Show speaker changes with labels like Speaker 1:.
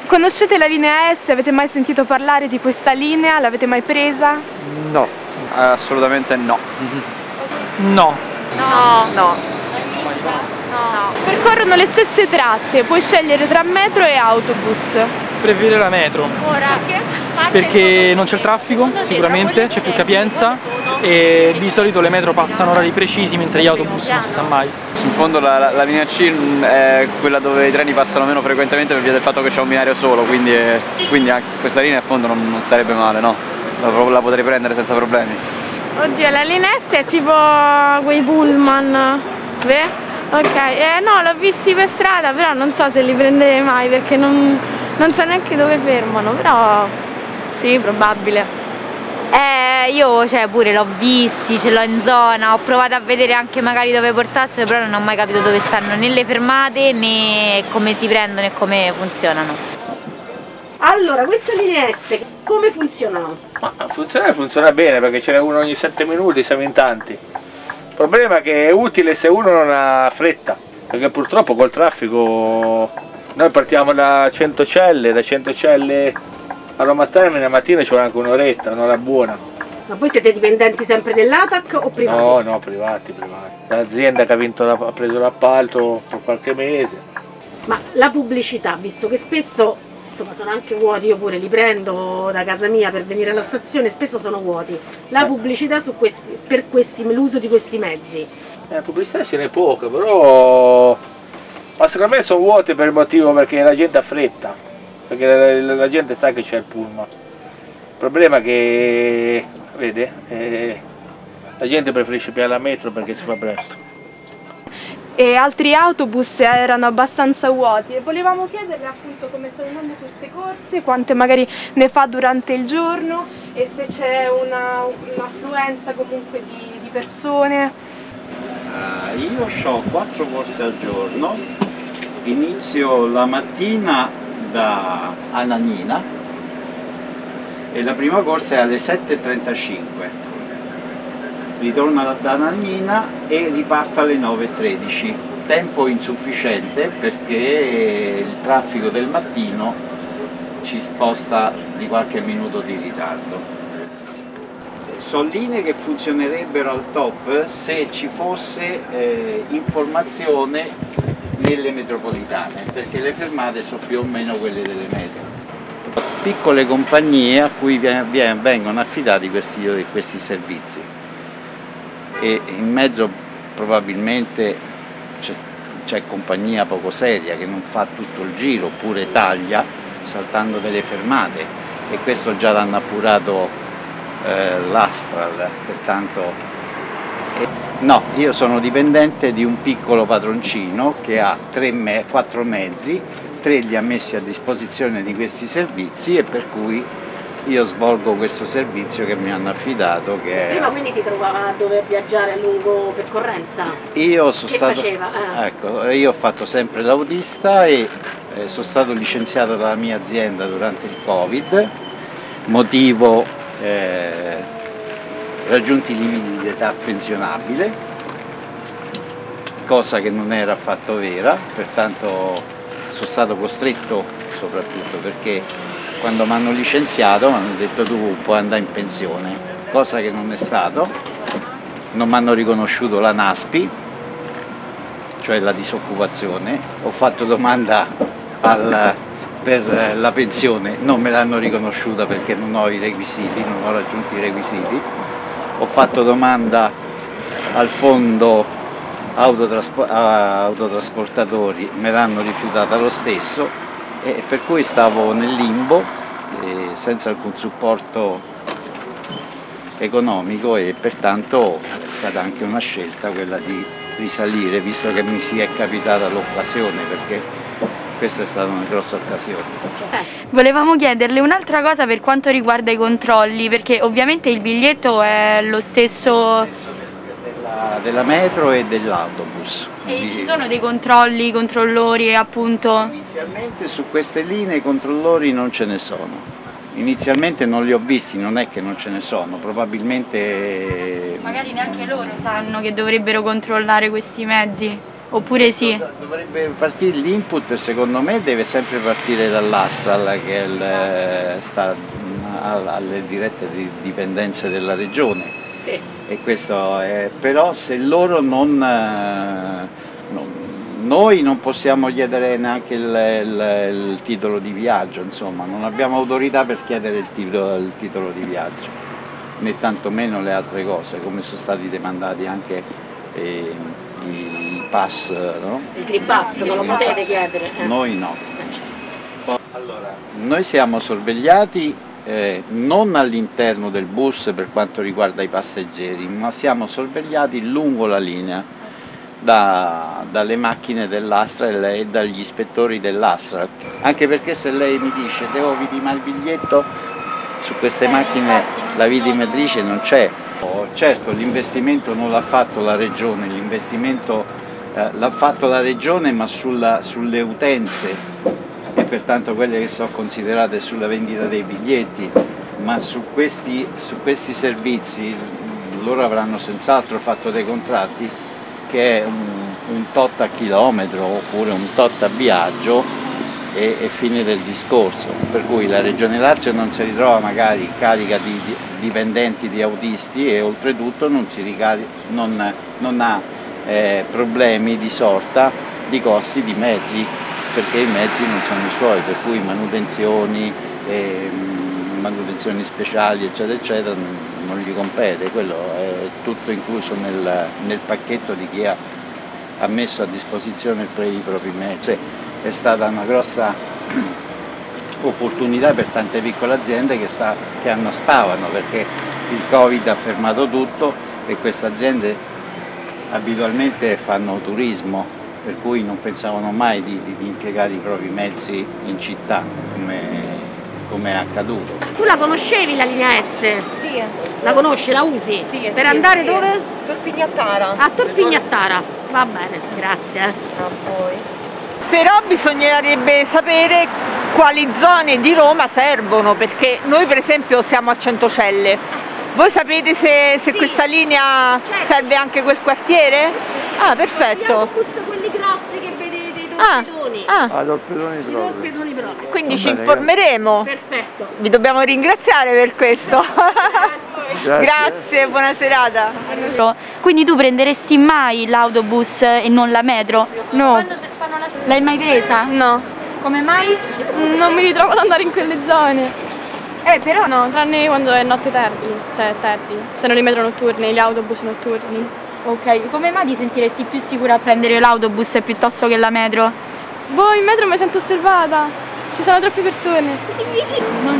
Speaker 1: Conoscete la linea S? Avete mai sentito parlare di questa linea? L'avete mai presa?
Speaker 2: No, assolutamente no.
Speaker 3: No.
Speaker 4: No.
Speaker 5: No.
Speaker 4: No.
Speaker 1: Percorrono le stesse tratte, puoi scegliere tra metro e autobus.
Speaker 3: Preferire la metro. Perché non c'è il traffico, sicuramente, c'è più capienza e di solito le metro passano orari precisi mentre gli autobus non si sa mai.
Speaker 2: In fondo la linea C è quella dove i treni passano meno frequentemente per via del fatto che c'è un binario solo, quindi anche questa linea in fondo non sarebbe male, no? La potrei prendere senza problemi.
Speaker 4: Oddio, la linea S è tipo quei pullman. Beh? Ok, no, l'ho visti per strada, però non so se li prenderei mai perché non so neanche dove fermano, però sì, probabile.
Speaker 5: Io pure l'ho visti, ce l'ho in zona, ho provato a vedere anche magari dove portassero, però non ho mai capito dove stanno né le fermate né come si prendono e come funzionano.
Speaker 6: Allora, queste linee S come funzionano?
Speaker 7: Funziona bene perché ce n'è uno ogni 7 minuti, siamo in tanti. Il problema è che è utile se uno non ha fretta, perché purtroppo col traffico noi partiamo da Centocelle a Roma Termine, mattina ci vuole anche un'ora buona.
Speaker 6: Ma voi siete dipendenti sempre dell'ATAC o privati?
Speaker 7: No, privati. L'azienda che ha preso l'appalto per qualche mese.
Speaker 6: Ma la pubblicità, visto che spesso insomma sono anche vuoti, io pure li prendo da casa mia per venire alla stazione, spesso sono vuoti. La pubblicità per l'uso di questi mezzi?
Speaker 7: La pubblicità ce n'è poca, però ma secondo me sono vuote per il motivo perché la gente ha fretta, perché la gente sa che c'è il pullman. Il problema è che, vede, la gente preferisce più la metro perché si fa presto.
Speaker 1: E altri autobus erano abbastanza vuoti e volevamo chiederle appunto come stanno andando queste corse, quante magari ne fa durante il giorno e se c'è un'affluenza comunque di persone.
Speaker 8: Io ho 4 corse al giorno, inizio la mattina da Anagnina e la prima corsa è alle 7:35. Ritorno da Anagnina e riparto alle 9:13, tempo insufficiente perché il traffico del mattino ci sposta di qualche minuto di ritardo. Sono linee che funzionerebbero al top se ci fosse informazione nelle metropolitane, perché le fermate sono più o meno quelle delle metro. Piccole compagnie a cui vengono affidati questi servizi. E in mezzo probabilmente c'è compagnia poco seria che non fa tutto il giro oppure taglia saltando delle fermate e questo già l'hanno appurato l'Astral, pertanto no, io sono dipendente di un piccolo padroncino che ha 4 mezzi, 3 li ha messi a disposizione di questi servizi e per cui io svolgo questo servizio che mi hanno affidato.
Speaker 6: Prima quindi si trovava a dover viaggiare a lungo percorrenza?
Speaker 8: Io sono
Speaker 6: che
Speaker 8: stato,
Speaker 6: faceva?
Speaker 8: Ecco, io ho fatto sempre l'autista e sono stato licenziato dalla mia azienda durante il Covid, motivo raggiunti i limiti di età pensionabile, cosa che non era affatto vera, pertanto sono stato costretto soprattutto perché quando mi hanno licenziato mi hanno detto tu puoi andare in pensione, cosa che non è stato, non mi hanno riconosciuto la NASPI, cioè la disoccupazione, ho fatto domanda per la pensione, non me l'hanno riconosciuta perché non ho i requisiti, non ho raggiunto i requisiti, ho fatto domanda al fondo autotrasportatori, me l'hanno rifiutata lo stesso. E per cui stavo nel limbo senza alcun supporto economico e pertanto è stata anche una scelta quella di risalire, visto che mi si è capitata l'occasione, perché questa è stata una grossa occasione.
Speaker 5: Volevamo chiederle un'altra cosa per quanto riguarda i controlli, perché ovviamente il biglietto è lo stesso
Speaker 8: della metro e dell'autobus.
Speaker 5: E ci sono dei controllori appunto?
Speaker 8: Inizialmente su queste linee i controllori non ce ne sono. Inizialmente non li ho visti, non è che non ce ne sono, probabilmente...
Speaker 5: Magari neanche loro sanno che dovrebbero controllare questi mezzi. Oppure sì?
Speaker 8: Dovrebbe partire l'input, secondo me deve sempre partire dall'Astral, che sta alle dirette dipendenze della regione.
Speaker 6: Sì.
Speaker 8: E questo però se loro noi non possiamo chiedere neanche il titolo di viaggio, insomma, non abbiamo autorità per chiedere il titolo di viaggio, né tantomeno le altre cose, come sono stati demandati anche i pass, no?
Speaker 6: Il Green Pass non lo potete chiedere?
Speaker 8: Noi no. Allora, noi siamo sorvegliati non all'interno del bus per quanto riguarda i passeggeri, ma siamo sorvegliati lungo la linea dalle macchine dell'Astra e dagli ispettori dell'Astra, anche perché se lei mi dice devo vidimare il biglietto, su queste macchine la vidimatrice non c'è. Certo, l'investimento non l'ha fatto la regione, l'investimento l'ha fatto la regione ma sulle utenze e pertanto quelle che sono considerate sulla vendita dei biglietti, ma su questi servizi loro avranno senz'altro fatto dei contratti che è un tot a chilometro oppure un tot a viaggio e fine del discorso, per cui la Regione Lazio non si ritrova magari carica di dipendenti di autisti e oltretutto non ha problemi di sorta di costi di mezzi, perché i mezzi non sono i suoi, per cui manutenzioni speciali eccetera eccetera non gli compete, quello è tutto incluso nel pacchetto di chi ha messo a disposizione i propri mezzi. È stata una grossa opportunità per tante piccole aziende che annaspavano, perché il Covid ha fermato tutto e queste aziende abitualmente fanno turismo, per cui non pensavano mai di impiegare i propri mezzi in città come è accaduto.
Speaker 6: Tu la conoscevi la linea S?
Speaker 9: Sì.
Speaker 6: La conosci, la usi?
Speaker 9: Sì.
Speaker 6: Per andare
Speaker 9: sì.
Speaker 6: dove?
Speaker 9: Torpignattara.
Speaker 6: A Torpignattara. Va bene, grazie.
Speaker 9: A voi. Però bisognerebbe sapere quali zone di Roma servono, perché noi per esempio siamo a Centocelle. Voi sapete se sì. Questa linea serve anche quel quartiere? Ah, perfetto.
Speaker 6: Gli autobus quelli grossi che vedete, i torpedoni.
Speaker 8: Torpedoni
Speaker 6: I torpedoni proprio.
Speaker 9: Quindi ci informeremo.
Speaker 6: Perfetto.
Speaker 9: Vi dobbiamo ringraziare per questo. Grazie, buona serata.
Speaker 5: Quindi tu prenderesti mai l'autobus e non la metro?
Speaker 1: No.
Speaker 5: L'hai mai presa?
Speaker 1: No.
Speaker 5: Come mai?
Speaker 1: Non mi ritrovo ad andare in quelle zone.
Speaker 5: Però
Speaker 1: No, tranne quando è notte tardi, cioè tardi. Ci sono le metro notturne, gli autobus notturni.
Speaker 5: Ok, come mai ti sentiresti più sicura a prendere l'autobus piuttosto che la metro?
Speaker 1: Boh, in metro mi sento osservata. Ci sono troppe persone.
Speaker 5: Non